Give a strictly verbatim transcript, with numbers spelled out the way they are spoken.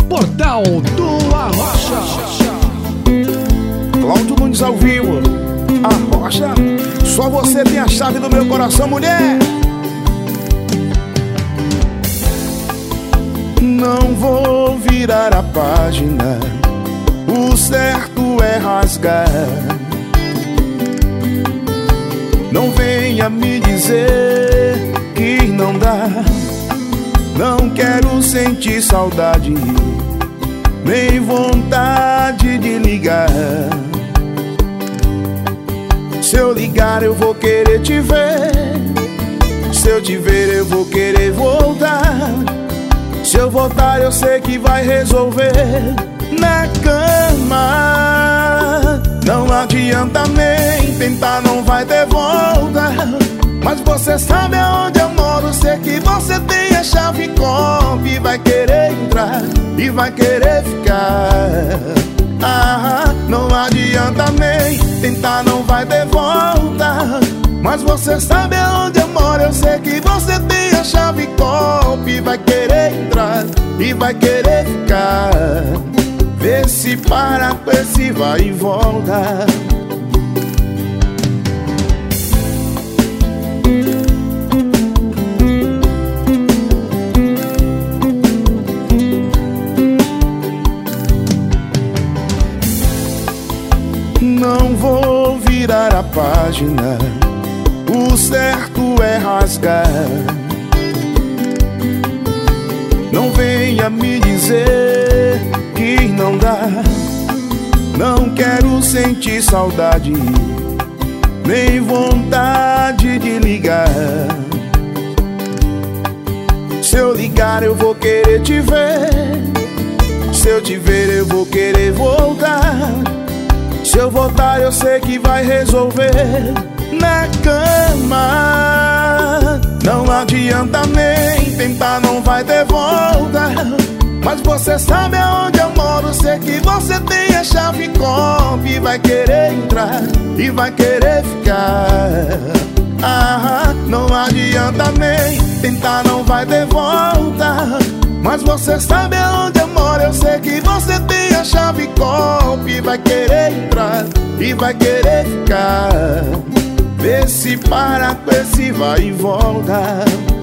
Portal do Arrocha. Cláudio Nunes ao vivo. Arrocha, só você tem a chave do meu coração, mulher. Não vou virar a página, o certo é rasgar. Não venha me dizer que não dá. Não quero sentir saudade, nem vontade de ligar. Se eu ligar eu vou querer te ver, se eu te ver eu vou querer voltar. Se eu voltar eu sei que vai resolver na cama. Não adianta nem tentar, não vai ter volta. Mas você sabe aonde eu moro, sei que você tem a chave comp. E vai querer entrar e vai querer ficar. Ah, não adianta nem tentar, não vai ter volta. Mas você sabe aonde eu moro, eu sei que você tem a chave comp. E vai querer entrar e vai querer ficar. Vê se para com esse vai e volta. Não vou virar a página, o certo é rasgar. Não venha me dizer que não dá. Não quero sentir saudade, nem vontade de ligar. Se eu ligar eu vou querer te ver, se eu te ver eu vou querer voltar. Se eu voltar eu sei que vai resolver na cama. Não adianta nem tentar, não vai ter volta. Mas você sabe aonde eu moro, sei que você tem a chave comp. E vai querer entrar e vai querer ficar. Ah, não adianta nem tentar, não vai ter volta. Mas você sabe aonde eu moro, eu sei que você tem a chave comp. E vai querer entrar e vai querer ficar. Vê se para com esse vai e volta.